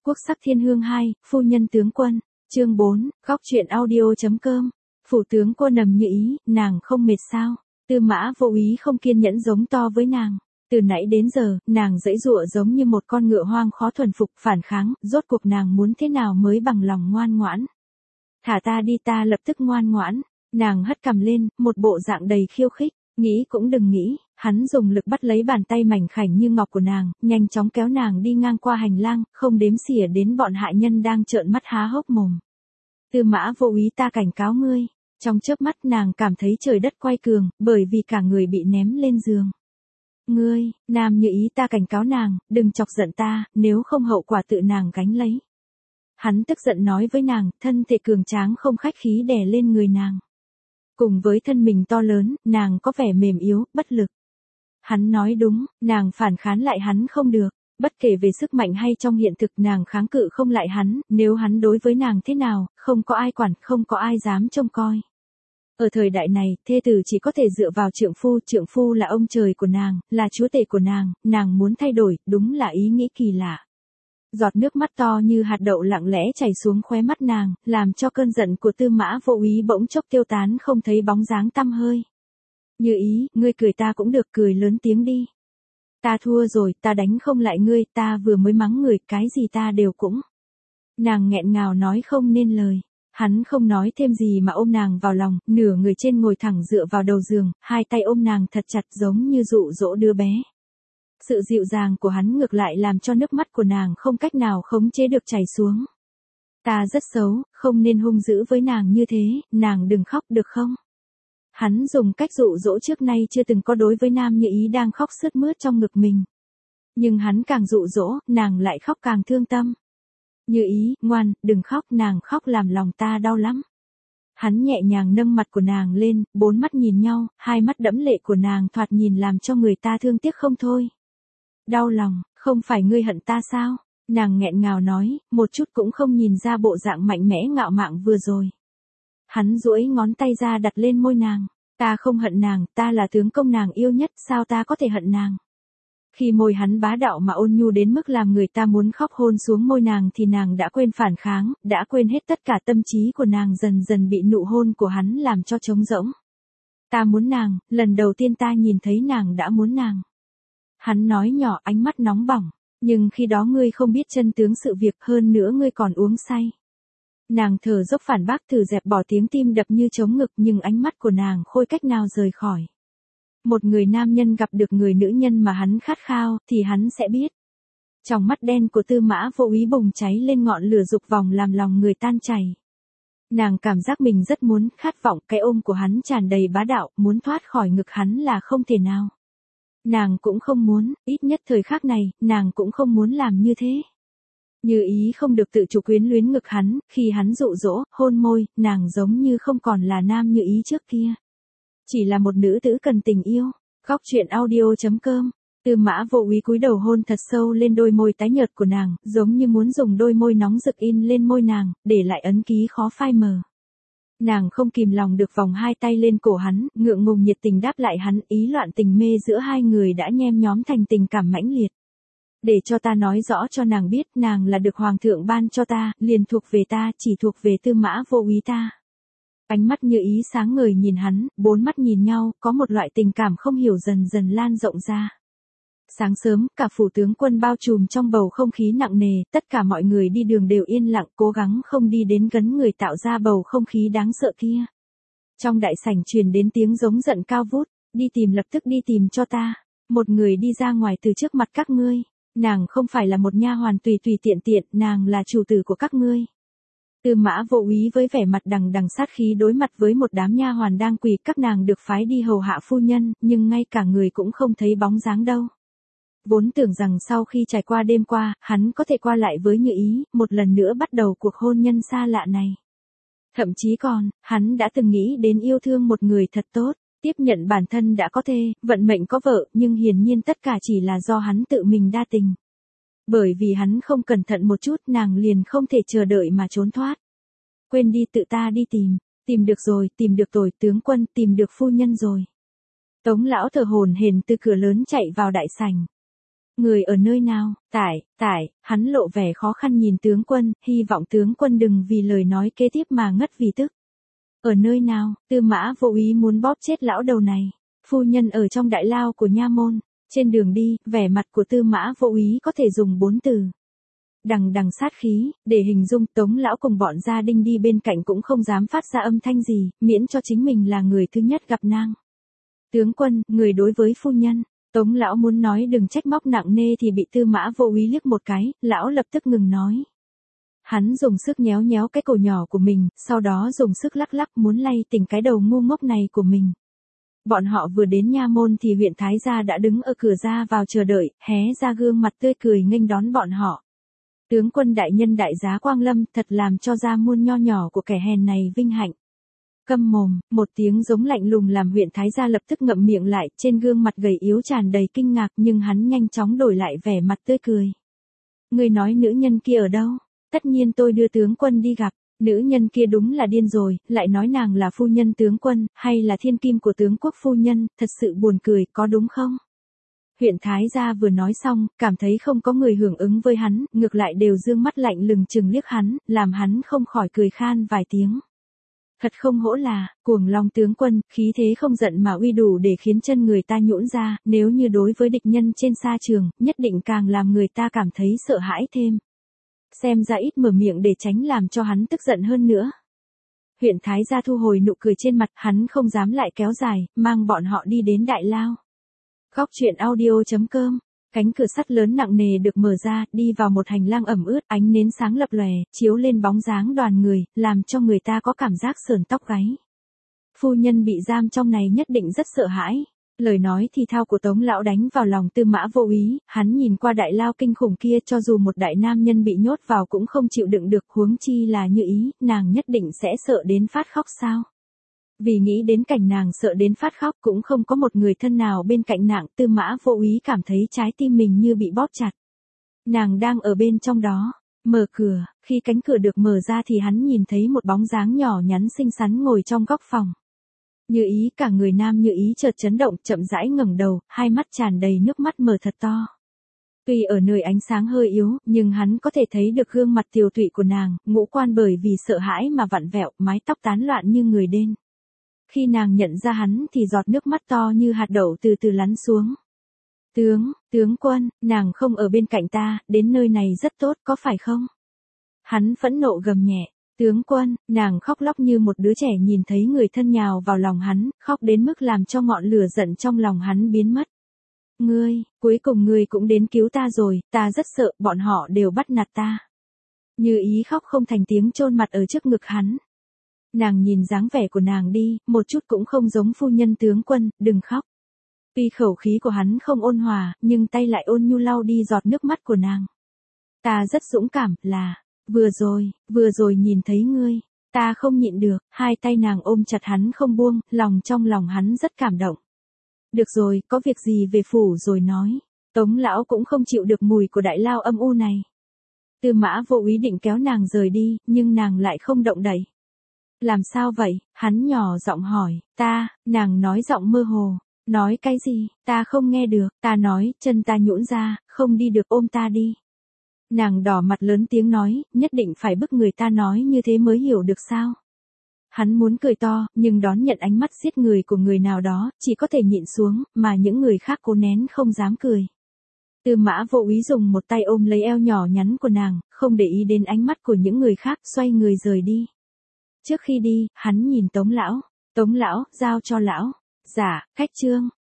Quốc sắc thiên hương 2, phu nhân tướng quân, chương 4, góc truyện audio.com. Phủ tướng cô nầm như ý, nàng không mệt sao? Tư Mã Vô Úy không kiên nhẫn giống to với nàng. Từ nãy đến giờ, nàng giãy giụa giống như một con ngựa hoang khó thuần phục, phản kháng, rốt cuộc nàng muốn thế nào mới bằng lòng ngoan ngoãn. Thả ta đi, ta lập tức ngoan ngoãn. Nàng hất cằm lên, một bộ dạng đầy khiêu khích. Nghĩ cũng đừng nghĩ, hắn dùng lực bắt lấy bàn tay mảnh khảnh như ngọc của nàng, nhanh chóng kéo nàng đi ngang qua hành lang, không đếm xỉa đến bọn hạ nhân đang trợn mắt há hốc mồm. Tư Mã Vô Úy, ta cảnh cáo ngươi. Trong chớp mắt nàng cảm thấy trời đất quay cuồng, bởi vì cả người bị ném lên giường. Ngươi, Nam Như Ý, ta cảnh cáo nàng, đừng chọc giận ta, nếu không hậu quả tự nàng gánh lấy. Hắn tức giận nói với nàng, thân thể cường tráng không khách khí đè lên người nàng. Cùng với thân mình to lớn, nàng có vẻ mềm yếu, bất lực. Hắn nói đúng, nàng phản kháng lại hắn không được. Bất kể về sức mạnh hay trong hiện thực, nàng kháng cự không lại hắn, nếu hắn đối với nàng thế nào, không có ai quản, không có ai dám trông coi. Ở thời đại này, thê tử chỉ có thể dựa vào trượng phu là ông trời của nàng, là chúa tể của nàng muốn thay đổi, đúng là ý nghĩ kỳ lạ. Giọt nước mắt to như hạt đậu lặng lẽ chảy xuống khóe mắt nàng, làm cho cơn giận của Tư Mã Vô Úy bỗng chốc tiêu tán, không thấy bóng dáng tăm hơi. Như Ý, ngươi cười ta cũng được, cười lớn tiếng đi. Ta thua rồi, ta đánh không lại ngươi, ta vừa mới mắng người, cái gì ta đều cũng. Nàng nghẹn ngào nói không nên lời. Hắn không nói thêm gì mà ôm nàng vào lòng, nửa người trên ngồi thẳng dựa vào đầu giường, hai tay ôm nàng thật chặt giống như dụ dỗ đứa bé. Sự dịu dàng của hắn ngược lại làm cho nước mắt của nàng không cách nào khống chế được chảy xuống. Ta rất xấu, không nên hung dữ với nàng như thế, nàng đừng khóc được không? Hắn dùng cách dụ dỗ trước nay chưa từng có đối với Nam Như Ý đang khóc sướt mướt trong ngực mình. Nhưng hắn càng dụ dỗ, nàng lại khóc càng thương tâm. Như Ý, ngoan, đừng khóc, nàng khóc làm lòng ta đau lắm. Hắn nhẹ nhàng nâng mặt của nàng lên, bốn mắt nhìn nhau, hai mắt đẫm lệ của nàng thoạt nhìn làm cho người ta thương tiếc không thôi. Đau lòng, không phải ngươi hận ta sao? Nàng nghẹn ngào nói, một chút cũng không nhìn ra bộ dạng mạnh mẽ ngạo mạn vừa rồi. Hắn duỗi ngón tay ra đặt lên môi nàng. Ta không hận nàng, ta là tướng công nàng yêu nhất, sao ta có thể hận nàng? Khi môi hắn bá đạo mà ôn nhu đến mức làm người ta muốn khóc hôn xuống môi nàng thì nàng đã quên phản kháng, đã quên hết tất cả, tâm trí của nàng dần dần bị nụ hôn của hắn làm cho trống rỗng. Ta muốn nàng, lần đầu tiên ta nhìn thấy nàng đã muốn nàng. Hắn nói nhỏ, ánh mắt nóng bỏng, nhưng khi đó ngươi không biết chân tướng sự việc, hơn nữa ngươi còn uống say. Nàng thở dốc phản bác, thử dẹp bỏ tiếng tim đập như trống ngực, nhưng ánh mắt của nàng khôi cách nào rời khỏi. Một người nam nhân gặp được người nữ nhân mà hắn khát khao, thì hắn sẽ biết. Trong mắt đen của Tư Mã Vô Úy bùng cháy lên ngọn lửa dục vọng làm lòng người tan chảy. Nàng cảm giác mình rất muốn, khát vọng, cái ôm của hắn tràn đầy bá đạo, muốn thoát khỏi ngực hắn là không thể nào. Nàng cũng không muốn, ít nhất thời khắc này, nàng cũng không muốn làm như thế. Như Ý không được tự chủ quyến luyến ngực hắn, khi hắn dụ dỗ, hôn môi, nàng giống như không còn là Nam Như Ý trước kia. Chỉ là một nữ tử cần tình yêu. Góc truyện audio.com. Tư Mã Vô Úy cúi đầu hôn thật sâu lên đôi môi tái nhợt của nàng, giống như muốn dùng đôi môi nóng rực in lên môi nàng, để lại ấn ký khó phai mờ. Nàng không kìm lòng được vòng hai tay lên cổ hắn, ngượng ngùng nhiệt tình đáp lại hắn, ý loạn tình mê giữa hai người đã nhem nhóm thành tình cảm mãnh liệt. Để cho ta nói rõ cho nàng biết, nàng là được Hoàng thượng ban cho ta, liền thuộc về ta, chỉ thuộc về Tư Mã Vô Úy ta. Ánh mắt Như Ý sáng ngời nhìn hắn, bốn mắt nhìn nhau, có một loại tình cảm không hiểu dần dần lan rộng ra. Sáng sớm, cả phủ tướng quân bao trùm trong bầu không khí nặng nề, tất cả mọi người đi đường đều yên lặng, cố gắng không đi đến gần người tạo ra bầu không khí đáng sợ kia. Trong đại sảnh truyền đến tiếng giống giận cao vút, đi tìm, lập tức đi tìm cho ta. Một người đi ra ngoài từ trước mặt các ngươi. Nàng không phải là một nha hoàn tùy tùy tiện tiện, nàng là chủ tử của các ngươi. Tư Mã Vô Úy với vẻ mặt đằng đằng sát khí đối mặt với một đám nha hoàn đang quỳ, các nàng được phái đi hầu hạ phu nhân, nhưng ngay cả người cũng không thấy bóng dáng đâu. Vốn tưởng rằng sau khi trải qua đêm qua, hắn có thể qua lại với Như Ý, một lần nữa bắt đầu cuộc hôn nhân xa lạ này. Thậm chí còn, hắn đã từng nghĩ đến yêu thương một người thật tốt, tiếp nhận bản thân đã có thê, vận mệnh có vợ, nhưng hiển nhiên tất cả chỉ là do hắn tự mình đa tình. Bởi vì hắn không cẩn thận một chút, nàng liền không thể chờ đợi mà trốn thoát. Quên đi, tự ta đi tìm được rồi, tìm được rồi, tướng quân, tìm được phu nhân rồi. Tống lão thở hổn hển từ cửa lớn chạy vào đại sảnh. Người ở nơi nào? Hắn lộ vẻ khó khăn nhìn tướng quân, hy vọng tướng quân đừng vì lời nói kế tiếp mà ngất vì tức. Ở nơi nào? Tư Mã Vô Úy muốn bóp chết lão đầu này. Phu nhân ở trong đại lao của nha môn. Trên đường đi, vẻ mặt của Tư Mã Vô Úy có thể dùng 4 từ. Đằng đằng sát khí, để hình dung. Tống lão cùng bọn gia đình đi bên cạnh cũng không dám phát ra âm thanh gì, miễn cho chính mình là người thứ nhất gặp nàng. Tướng quân, người đối với phu nhân. Tống lão muốn nói đừng trách móc nặng nề thì bị Tư Mã Vô Úy liếc một cái, lão lập tức ngừng nói. Hắn dùng sức nhéo nhéo cái cổ nhỏ của mình, sau đó dùng sức lắc lắc muốn lay tỉnh cái đầu ngu ngốc này của mình. Bọn họ vừa đến nha môn thì huyện Thái gia đã đứng ở cửa ra vào chờ đợi, hé ra gương mặt tươi cười nghênh đón bọn họ. Tướng quân đại nhân đại giá Quang Lâm, thật làm cho gia môn nho nhỏ của kẻ hèn này vinh hạnh. Câm mồm, một tiếng giống lạnh lùng làm huyện Thái gia lập tức ngậm miệng lại, trên gương mặt gầy yếu tràn đầy kinh ngạc nhưng hắn nhanh chóng đổi lại vẻ mặt tươi cười. Người nói nữ nhân kia ở đâu? Tất nhiên tôi đưa tướng quân đi gặp. Nữ nhân kia đúng là điên rồi, lại nói nàng là phu nhân tướng quân, hay là thiên kim của tướng quốc phu nhân, thật sự buồn cười, có đúng không? Huyện Thái gia vừa nói xong, cảm thấy không có người hưởng ứng với hắn, ngược lại đều dương mắt lạnh lùng chừng liếc hắn, làm hắn không khỏi cười khan vài tiếng. Thật không hổ là, Cuồng Long tướng quân, khí thế không giận mà uy đủ để khiến chân người ta nhũn ra, nếu như đối với địch nhân trên sa trường, nhất định càng làm người ta cảm thấy sợ hãi thêm. Xem ra ít mở miệng để tránh làm cho hắn tức giận hơn nữa. Huyện Thái gia thu hồi nụ cười trên mặt, hắn không dám lại kéo dài, mang bọn họ đi đến đại lao. Góc truyện audio.com. Cánh cửa sắt lớn nặng nề được mở ra, đi vào một hành lang ẩm ướt, ánh nến sáng lập lòe, chiếu lên bóng dáng đoàn người, làm cho người ta có cảm giác sởn tóc gáy. Phu nhân bị giam trong này nhất định rất sợ hãi. Lời nói thì thao của Tống lão đánh vào lòng Tư Mã Vô Úy, hắn nhìn qua đại lao kinh khủng kia, cho dù một đại nam nhân bị nhốt vào cũng không chịu đựng được, huống chi là Như Ý, nàng nhất định sẽ sợ đến phát khóc sao? Vì nghĩ đến cảnh nàng sợ đến phát khóc, cũng không có một người thân nào bên cạnh nàng, Tư Mã Vô Úy cảm thấy trái tim mình như bị bóp chặt. Nàng đang ở bên trong đó. Mở cửa, khi cánh cửa được mở ra thì hắn nhìn thấy một bóng dáng nhỏ nhắn xinh xắn ngồi trong góc phòng. Như Ý, cả người nam Như Ý chợt chấn động, chậm rãi ngẩng đầu, hai mắt tràn đầy nước mắt mở thật to. Tuy ở nơi ánh sáng hơi yếu, nhưng hắn có thể thấy được gương mặt tiều tụy của nàng, ngũ quan bởi vì sợ hãi mà vặn vẹo, mái tóc tán loạn như người đên. Khi nàng nhận ra hắn thì giọt nước mắt to như hạt đậu từ từ lăn xuống. Tướng quân, nàng không ở bên cạnh ta, đến nơi này rất tốt, có phải không? Hắn phẫn nộ gầm nhẹ. Tướng quân, nàng khóc lóc như một đứa trẻ nhìn thấy người thân nhào vào lòng hắn, khóc đến mức làm cho ngọn lửa giận trong lòng hắn biến mất. Cuối cùng ngươi cũng đến cứu ta rồi, ta rất sợ, bọn họ đều bắt nạt ta. Như Ý khóc không thành tiếng chôn mặt ở trước ngực hắn. Nàng nhìn dáng vẻ của nàng đi, một chút cũng không giống phu nhân tướng quân, đừng khóc. Tuy khẩu khí của hắn không ôn hòa, nhưng tay lại ôn nhu lau đi giọt nước mắt của nàng. Ta rất dũng cảm, là, vừa rồi nhìn thấy ngươi, ta không nhịn được, hai tay nàng ôm chặt hắn không buông, lòng trong lòng hắn rất cảm động. Được rồi, có việc gì về phủ rồi nói. Tống lão cũng không chịu được mùi của đại lao âm u này. Tư Mã Vô Úy định kéo nàng rời đi, nhưng nàng lại không động đậy. Làm sao vậy? Hắn nhỏ giọng hỏi. Nàng nói giọng mơ hồ. Nói cái gì? Ta không nghe được. Ta nói, chân ta nhũn ra, không đi được, ôm ta đi. Nàng đỏ mặt lớn tiếng nói, nhất định phải bức người ta nói như thế mới hiểu được sao? Hắn muốn cười to, nhưng đón nhận ánh mắt giết người của người nào đó, chỉ có thể nhịn xuống, mà những người khác cố nén không dám cười. Tư Mã Vô Úy dùng một tay ôm lấy eo nhỏ nhắn của nàng, không để ý đến ánh mắt của những người khác, xoay người rời đi. Trước khi đi, hắn nhìn Tống lão, giao cho lão. Dạ, khách trương.